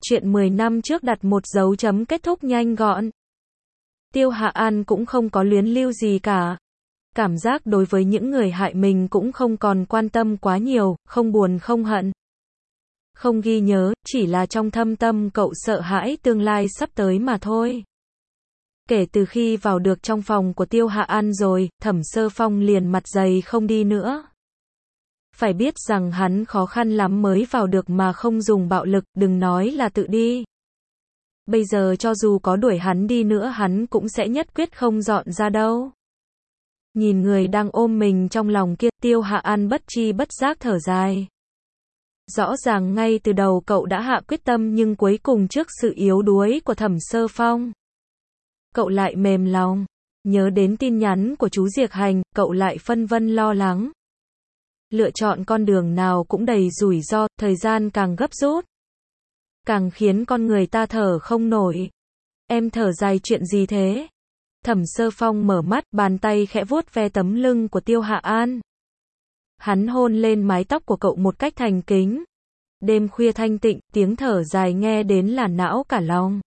chuyện 10 năm trước đặt một dấu chấm kết thúc nhanh gọn. Tiêu Hạ An cũng không có luyến lưu gì cả. Cảm giác đối với những người hại mình cũng không còn quan tâm quá nhiều, không buồn không hận. Không ghi nhớ, chỉ là trong thâm tâm cậu sợ hãi tương lai sắp tới mà thôi. Kể từ khi vào được trong phòng của Tiêu Hạ An rồi, Thẩm Sơ Phong liền mặt dày không đi nữa. Phải biết rằng hắn khó khăn lắm mới vào được mà không dùng bạo lực, đừng nói là tự đi. Bây giờ cho dù có đuổi hắn đi nữa hắn cũng sẽ nhất quyết không dọn ra đâu. Nhìn người đang ôm mình trong lòng kia, Tiêu Hạ An bất chi bất giác thở dài. Rõ ràng ngay từ đầu cậu đã hạ quyết tâm nhưng cuối cùng trước sự yếu đuối của Thẩm Sơ Phong, cậu lại mềm lòng. Nhớ đến tin nhắn của chú Diệc Hành, cậu lại phân vân lo lắng. Lựa chọn con đường nào cũng đầy rủi ro, thời gian càng gấp rút, càng khiến con người ta thở không nổi. Em thở dài chuyện gì thế? Thẩm Sơ Phong mở mắt, bàn tay khẽ vuốt ve tấm lưng của Tiêu Hạ An. Hắn hôn lên mái tóc của cậu một cách thành kính. Đêm khuya thanh tịnh, tiếng thở dài nghe đến là não cả lòng.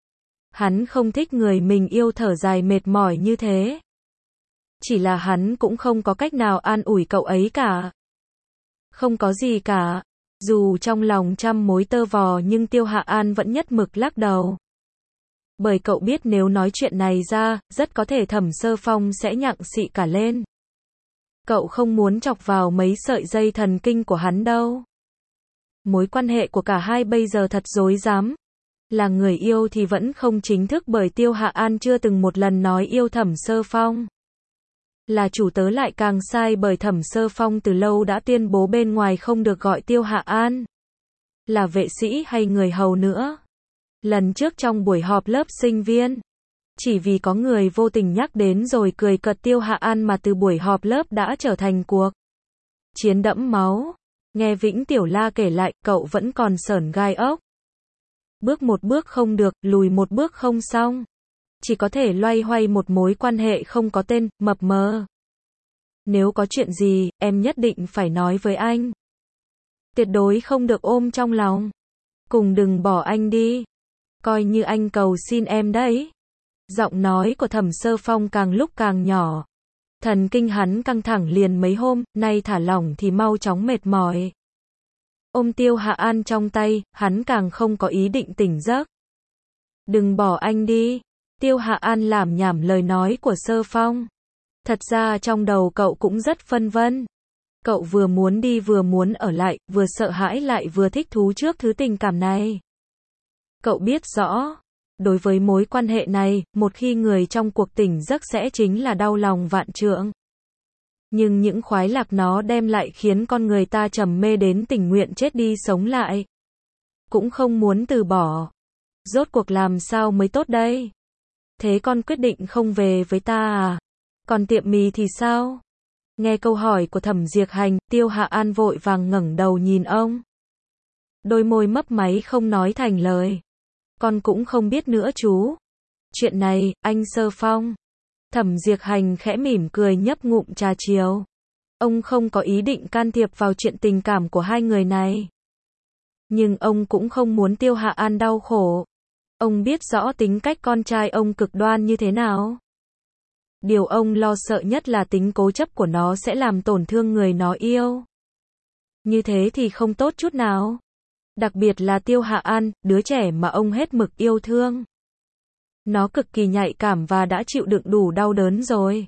Hắn không thích người mình yêu thở dài mệt mỏi như thế. Chỉ là hắn cũng không có cách nào an ủi cậu ấy cả. Không có gì cả. Dù trong lòng trăm mối tơ vò nhưng Tiêu Hạ An vẫn nhất mực lắc đầu. Bởi cậu biết nếu nói chuyện này ra, rất có thể Thẩm Sơ Phong sẽ nhặng xị cả lên. Cậu không muốn chọc vào mấy sợi dây thần kinh của hắn đâu. Mối quan hệ của cả hai bây giờ thật rối rắm. Là người yêu thì vẫn không chính thức bởi Tiêu Hạ An chưa từng một lần nói yêu Thẩm Sơ Phong. Là chủ tớ lại càng sai bởi Thẩm Sơ Phong từ lâu đã tuyên bố bên ngoài không được gọi Tiêu Hạ An là vệ sĩ hay người hầu nữa. Lần trước trong buổi họp lớp sinh viên, chỉ vì có người vô tình nhắc đến rồi cười cợt Tiêu Hạ An mà từ buổi họp lớp đã trở thành cuộc chiến đẫm máu. Nghe Vĩnh Tiểu La kể lại, cậu vẫn còn sởn gai ốc. Bước một bước không được, lùi một bước không xong. Chỉ có thể loay hoay một mối quan hệ không có tên, mập mờ. Nếu có chuyện gì, em nhất định phải nói với anh. Tuyệt đối không được ôm trong lòng. Cùng đừng bỏ anh đi. Coi như anh cầu xin em đấy. Giọng nói của Thẩm Sơ Phong càng lúc càng nhỏ. Thần kinh hắn căng thẳng liền mấy hôm, nay thả lỏng thì mau chóng mệt mỏi. Ôm Tiêu Hạ An trong tay, hắn càng không có ý định tỉnh giấc. Đừng bỏ anh đi. Tiêu Hạ An lảm nhảm lời nói của Sơ Phong. Thật ra trong đầu cậu cũng rất phân vân. Cậu vừa muốn đi vừa muốn ở lại, vừa sợ hãi lại vừa thích thú trước thứ tình cảm này. Cậu biết rõ, đối với mối quan hệ này, một khi người trong cuộc tỉnh giấc sẽ chính là đau lòng vạn trượng. Nhưng những khoái lạc nó đem lại khiến con người ta trầm mê đến tình nguyện chết đi sống lại. Cũng không muốn từ bỏ. Rốt cuộc làm sao mới tốt đây? Thế con quyết định không về với ta à? Còn tiệm mì thì sao? Nghe câu hỏi của Thẩm Diệc Hành, Tiêu Hạ An vội vàng ngẩng đầu nhìn ông. Đôi môi mấp máy không nói thành lời. Con cũng không biết nữa chú. Chuyện này, anh Sơ Phong. Thẩm Diệc Hành khẽ mỉm cười nhấp ngụm trà chiều. Ông không có ý định can thiệp vào chuyện tình cảm của hai người này. Nhưng ông cũng không muốn Tiêu Hạ An đau khổ. Ông biết rõ tính cách con trai ông cực đoan như thế nào. Điều ông lo sợ nhất là tính cố chấp của nó sẽ làm tổn thương người nó yêu. Như thế thì không tốt chút nào. Đặc biệt là Tiêu Hạ An, đứa trẻ mà ông hết mực yêu thương. Nó cực kỳ nhạy cảm và đã chịu đựng đủ đau đớn rồi.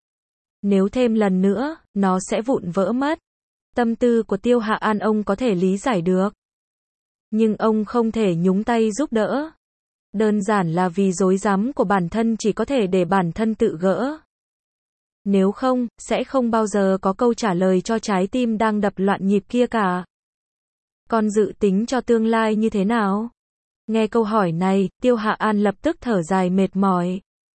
Nếu thêm lần nữa, nó sẽ vụn vỡ mất. Tâm tư của Tiêu Hạ An ông có thể lý giải được. Nhưng ông không thể nhúng tay giúp đỡ. Đơn giản là vì rối rắm của bản thân chỉ có thể để bản thân tự gỡ. Nếu không, sẽ không bao giờ có câu trả lời cho trái tim đang đập loạn nhịp kia cả. Con dự tính cho tương lai như thế nào? Nghe câu hỏi này, Tiêu Hạ An lập tức thở dài mệt mỏi.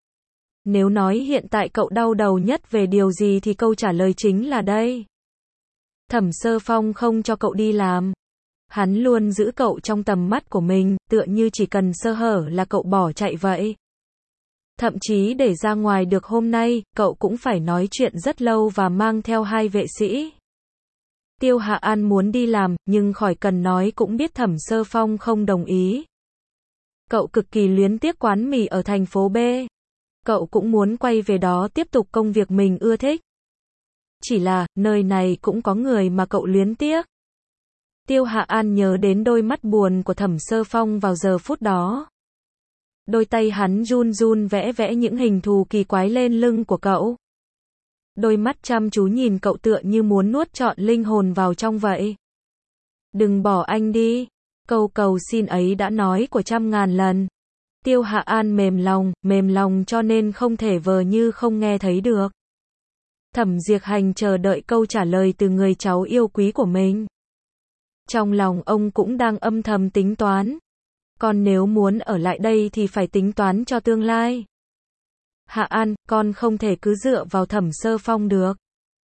Nếu nói hiện tại cậu đau đầu nhất về điều gì thì câu trả lời chính là đây. Thẩm Sơ Phong không cho cậu đi làm. Hắn luôn giữ cậu trong tầm mắt của mình, tựa như chỉ cần sơ hở là cậu bỏ chạy vậy. Thậm chí để ra ngoài được hôm nay, cậu cũng phải nói chuyện rất lâu và mang theo hai vệ sĩ. Tiêu Hạ An muốn đi làm, nhưng khỏi cần nói cũng biết Thẩm Sơ Phong không đồng ý. Cậu cực kỳ luyến tiếc quán mì ở thành phố B. Cậu cũng muốn quay về đó tiếp tục công việc mình ưa thích. Chỉ là, nơi này cũng có người mà cậu luyến tiếc. Tiêu Hạ An nhớ đến đôi mắt buồn của Thẩm Sơ Phong vào giờ phút đó. Đôi tay hắn run run vẽ vẽ những hình thù kỳ quái lên lưng của cậu. Đôi mắt chăm chú nhìn cậu tựa như muốn nuốt trọn linh hồn vào trong vậy. Đừng bỏ anh đi. Câu cầu xin ấy đã nói của trăm ngàn lần. Tiêu Hạ An mềm lòng cho nên không thể vờ như không nghe thấy được. Thẩm Diệt Hành chờ đợi câu trả lời từ người cháu yêu quý của mình. Trong lòng ông cũng đang âm thầm tính toán. Con nếu muốn ở lại đây thì phải tính toán cho tương lai. Hạ An, con không thể cứ dựa vào Thẩm Sơ Phong được.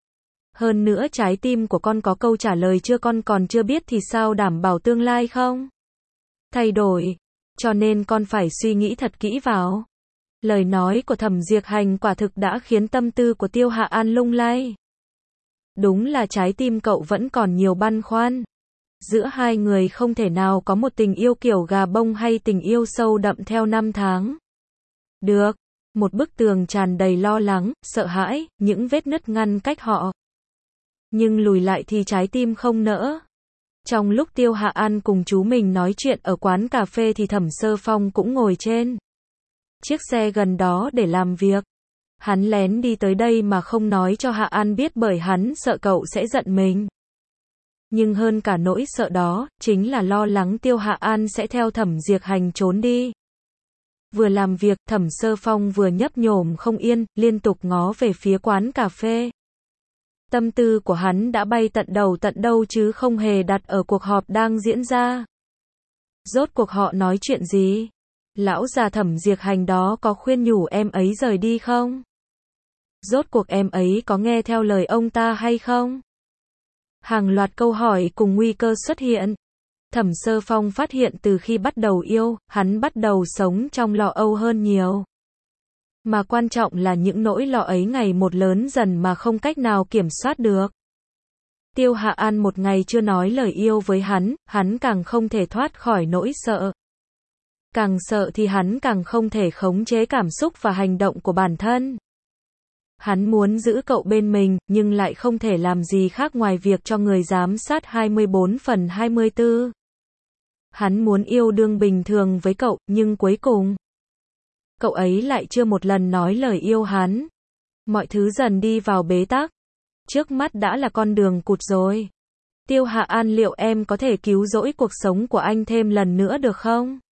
Hơn nữa trái tim của con có câu trả lời chưa, con còn chưa biết thì sao đảm bảo tương lai không? Thay đổi. Cho nên con phải suy nghĩ thật kỹ vào. Lời nói của Thẩm Diệt Hành quả thực đã khiến tâm tư của Tiêu Hạ An lung lay. Đúng là trái tim cậu vẫn còn nhiều băn khoăn. Giữa hai người không thể nào có một tình yêu kiểu gà bông hay tình yêu sâu đậm theo năm tháng. Được. Một bức tường tràn đầy lo lắng, sợ hãi, những vết nứt ngăn cách họ. Nhưng lùi lại thì trái tim không nỡ. Trong lúc Tiêu Hạ An cùng chú mình nói chuyện ở quán cà phê thì Thẩm Sơ Phong cũng ngồi trên chiếc xe gần đó để làm việc. Hắn lén đi tới đây mà không nói cho Hạ An biết bởi hắn sợ cậu sẽ giận mình. Nhưng hơn cả nỗi sợ đó, chính là lo lắng Tiêu Hạ An sẽ theo Thẩm Diệt Hành trốn đi. Vừa làm việc, Thẩm Sơ Phong vừa nhấp nhổm không yên, liên tục ngó về phía quán cà phê. Tâm tư của hắn đã bay tận đầu tận đâu chứ không hề đặt ở cuộc họp đang diễn ra. Rốt cuộc họ nói chuyện gì? Lão già Thẩm Diệt Hành đó có khuyên nhủ em ấy rời đi không? Rốt cuộc em ấy có nghe theo lời ông ta hay không? Hàng loạt câu hỏi cùng nguy cơ xuất hiện. Thẩm Sơ Phong phát hiện từ khi bắt đầu yêu, hắn bắt đầu sống trong lo âu hơn nhiều. Mà quan trọng là những nỗi lo ấy ngày một lớn dần mà không cách nào kiểm soát được. Tiêu Hạ An một ngày chưa nói lời yêu với hắn càng không thể thoát khỏi nỗi sợ. Càng sợ thì hắn càng không thể khống chế cảm xúc và hành động của bản thân. Hắn muốn giữ cậu bên mình, nhưng lại không thể làm gì khác ngoài việc cho người giám sát 24/24. Hắn muốn yêu đương bình thường với cậu, nhưng cuối cùng, cậu ấy lại chưa một lần nói lời yêu hắn. Mọi thứ dần đi vào bế tắc. Trước mắt đã là con đường cụt rồi. Tiêu Hạ An, liệu em có thể cứu rỗi cuộc sống của anh thêm lần nữa được không?